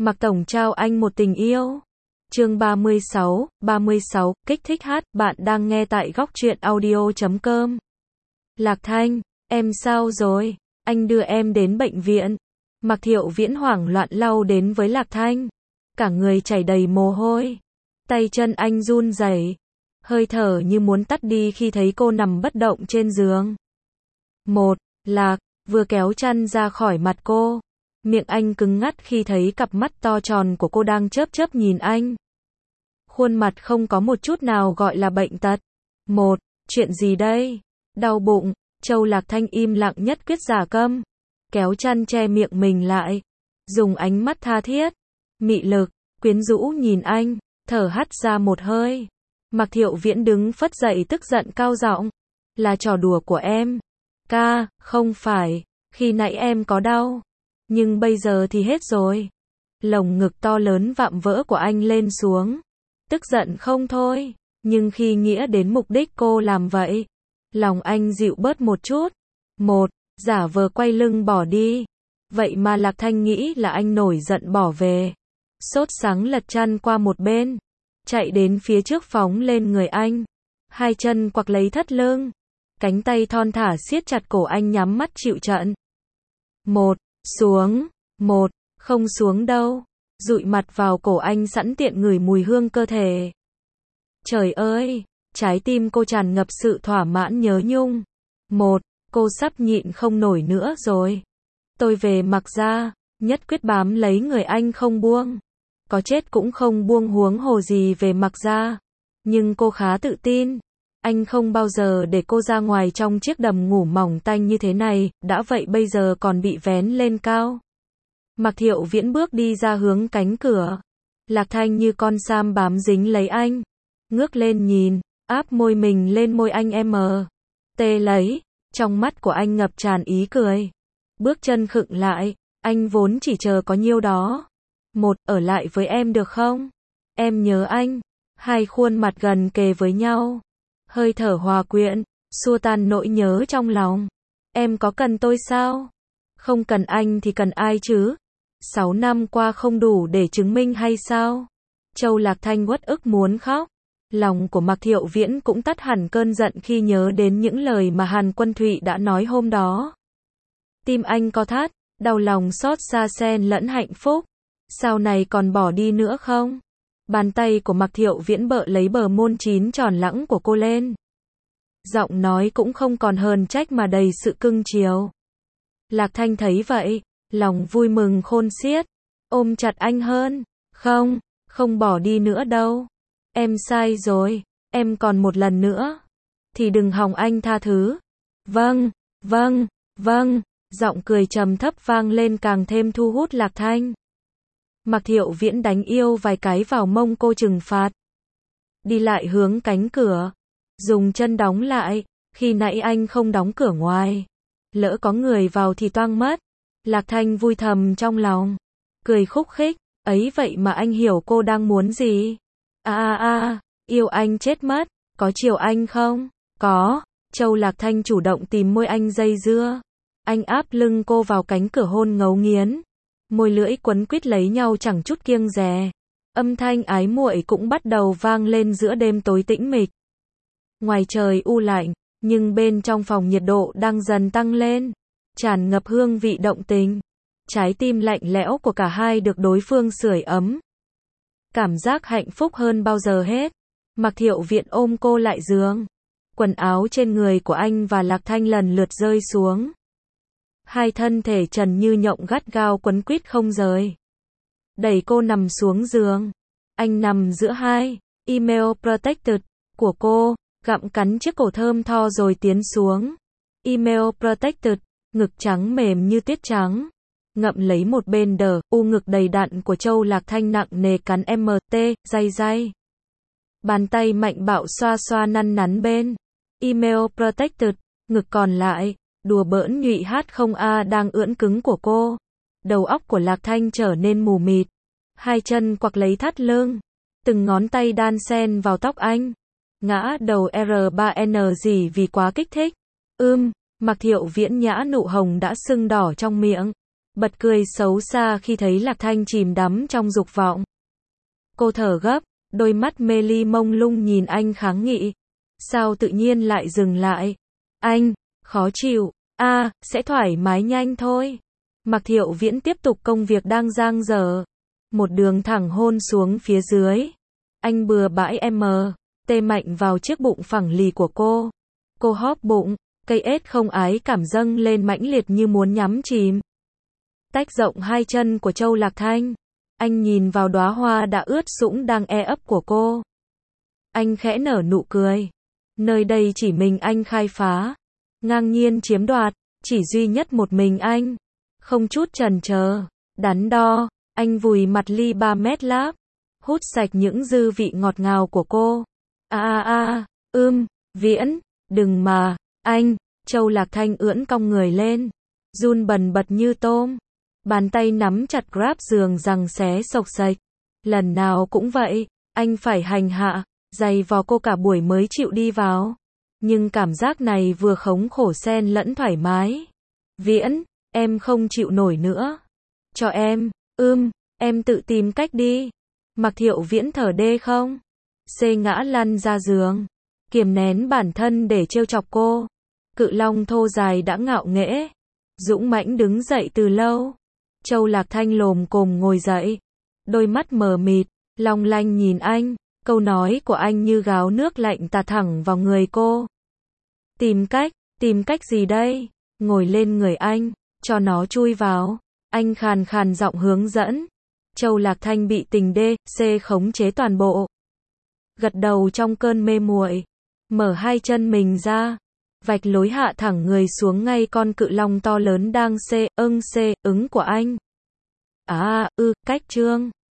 Mạc Tổng trao anh một tình yêu. Chương 36, kích thích hát, bạn đang nghe tại góc truyện audio.com. Lạc Thanh, em sao rồi? Anh đưa em đến bệnh viện. Mạc Thiệu Viễn hoảng loạn lao đến với Lạc Thanh. Cả người chảy đầy mồ hôi. Tay chân anh run rẩy, hơi thở như muốn tắt đi khi thấy cô nằm bất động trên giường. Lạc, vừa kéo chăn ra khỏi mặt cô. Miệng anh cứng ngắt khi thấy cặp mắt to tròn của cô đang chớp chớp nhìn anh. Khuôn mặt không có một chút nào gọi là bệnh tật. Chuyện gì đây? Đau bụng. Châu Lạc Thanh im lặng nhất quyết giả câm. Kéo chăn che miệng mình lại. Dùng ánh mắt tha thiết, mị lực, quyến rũ nhìn anh, thở hắt ra một hơi. Mạc Thiệu Viễn đứng phất dậy tức giận cao giọng. Là trò đùa của em. Ca, không phải. Khi nãy em có đau. Nhưng bây giờ thì hết rồi. Lồng ngực to lớn vạm vỡ của anh lên xuống. Tức giận không thôi. Nhưng khi nghĩa đến mục đích cô làm vậy, lòng anh dịu bớt một chút. Giả vờ quay lưng bỏ đi. Vậy mà Lạc Thanh nghĩ là anh nổi giận bỏ về. Sốt sắng lật chăn qua một bên. Chạy đến phía trước phóng lên người anh. Hai chân quặc lấy thắt lưng. Cánh tay thon thả siết chặt cổ anh nhắm mắt chịu trận. Xuống. Không xuống đâu. Dụi mặt vào cổ anh sẵn tiện ngửi mùi hương cơ thể. Trời ơi, trái tim cô tràn ngập sự thỏa mãn nhớ nhung. Cô sắp nhịn không nổi nữa rồi. Tôi về Mạc gia, nhất quyết bám lấy người anh không buông. Có chết cũng không buông, huống hồ gì về Mạc gia. Nhưng cô khá tự tin. Anh không bao giờ để cô ra ngoài trong chiếc đầm ngủ mỏng tanh như thế này, đã vậy bây giờ còn bị vén lên cao. Mạc Thiệu Viễn bước đi ra hướng cánh cửa. Lạc Thanh như con sam bám dính lấy anh. Ngước lên nhìn, áp môi mình lên môi anh tê lấy. Trong mắt của anh ngập tràn ý cười. Bước chân khựng lại, anh vốn chỉ chờ có nhiêu đó. Ở lại với em được không? Em nhớ anh. Hai khuôn mặt gần kề với nhau. Hơi thở hòa quyện, xua tan nỗi nhớ trong lòng. Em có cần tôi sao? Không cần anh thì cần ai chứ? 6 năm qua không đủ để chứng minh hay sao? Châu Lạc Thanh uất ức muốn khóc. Lòng của Mạc Thiệu Viễn cũng tắt hẳn cơn giận khi nhớ đến những lời mà Hàn Quân Thụy đã nói hôm đó. Tim anh co thắt, đau lòng xót xa xen lẫn hạnh phúc. Sau này còn bỏ đi nữa không? Bàn tay của Mạc Thiệu Viễn bợ lấy bờ môn chín tròn lẳng của cô lên. Giọng nói cũng không còn hờn trách mà đầy sự cưng chiều. Lạc Thanh thấy vậy, lòng vui mừng khôn xiết, ôm chặt anh hơn. Không bỏ đi nữa đâu. Em sai rồi, em còn một lần nữa. Thì đừng hòng anh tha thứ. Vâng. Giọng cười trầm thấp vang lên càng thêm thu hút Lạc Thanh. Mạc Thiệu Viễn đánh yêu vài cái vào mông cô trừng phạt. Đi lại hướng cánh cửa. Dùng chân đóng lại, khi nãy anh không đóng cửa ngoài. Lỡ có người vào thì toang mất. Lạc Thanh vui thầm trong lòng. Cười khúc khích, ấy vậy mà anh hiểu cô đang muốn gì. Yêu anh chết mất, có chiều anh không? Có. Châu Lạc Thanh chủ động tìm môi anh dây dưa. Anh áp lưng cô vào cánh cửa hôn ngấu nghiến. Môi lưỡi quấn quýt lấy nhau chẳng chút kiêng dè. Âm thanh ái muội cũng bắt đầu vang lên giữa đêm tối tĩnh mịch. Ngoài trời u lạnh, nhưng bên trong phòng nhiệt độ đang dần tăng lên, tràn ngập hương vị động tình. Trái tim lạnh lẽo của cả hai được đối phương sưởi ấm. Cảm giác hạnh phúc hơn bao giờ hết. Mạc Thiệu Viễn ôm cô lại giường. Quần áo trên người của anh và Lạc Thanh lần lượt rơi xuống. Hai thân thể trần như nhộng gắt gao quấn quýt không rời. Đẩy cô nằm xuống giường. Anh nằm giữa hai email protected của cô, gặm cắn chiếc cổ thơm tho rồi tiến xuống. Email protected, ngực trắng mềm như tuyết trắng. Ngậm lấy một bên ngực đầy đặn của Châu Lạc Thanh nặng nề cắn day. Bàn tay mạnh bạo xoa xoa năn nắn bên email protected, ngực còn lại, đùa bỡn nhụy hát không đang ưỡn cứng của cô. Đầu óc của Lạc Thanh trở nên mù mịt. Hai chân quặc lấy thắt lưng. Từng ngón tay đan xen vào tóc anh. Ngã đầu R3N gì vì quá kích thích. Mạc Thiệu Viễn nhã nụ hồng đã sưng đỏ trong miệng. bật cười xấu xa khi thấy Lạc Thanh chìm đắm trong dục vọng. Cô thở gấp, đôi mắt mê ly mông lung nhìn anh kháng nghị. Sao tự nhiên lại dừng lại? Anh, khó chịu, sẽ thoải mái nhanh thôi. Mạc Thiệu Viễn tiếp tục công việc đang dang dở. Một đường thẳng hôn xuống phía dưới. Anh bừa bãi tê mạnh vào chiếc bụng phẳng lì của cô. Cô hóp bụng, cây ếch không ái cảm dâng lên mãnh liệt như muốn nhắm chìm. Tách rộng hai chân của Châu Lạc Thanh. Anh nhìn vào đóa hoa đã ướt sũng đang e ấp của cô. Anh khẽ nở nụ cười. Nơi đây chỉ mình anh khai phá. Ngang nhiên chiếm đoạt, chỉ duy nhất một mình anh. Không chút chần chờ, đắn đo, anh vùi mặt ly 3 mét láp. Hút sạch những dư vị ngọt ngào của cô. Viễn, đừng mà, anh. Châu Lạc Thanh ưỡn cong người lên. Run bần bật như tôm. Bàn tay nắm chặt grab giường rằng xé xộc xệch. Lần nào cũng vậy, anh phải hành hạ, giày vò cô cả buổi mới chịu đi vào. Nhưng cảm giác này vừa khống khổ xen lẫn thoải mái. Viễn, em không chịu nổi nữa. Cho em, em tự tìm cách đi. Mạc Thiệu Viễn thở đê không? Xê ngã lăn ra giường. Kiềm nén bản thân để trêu chọc cô. Cự long thô dài đã ngạo nghễ. Dũng mãnh đứng dậy từ lâu. Châu Lạc Thanh lồm cồm ngồi dậy. Đôi mắt mờ mịt, long lanh nhìn anh. Câu nói của anh như gáo nước lạnh tạt thẳng vào người cô. Tìm cách gì đây? Ngồi lên người anh, cho nó chui vào. Anh khàn khàn giọng hướng dẫn. Châu Lạc Thanh bị tình khống chế toàn bộ. Gật đầu trong cơn mê muội. Mở hai chân mình ra. Vạch lối hạ thẳng người xuống ngay con cự long to lớn đang ứng của anh. Cách trương.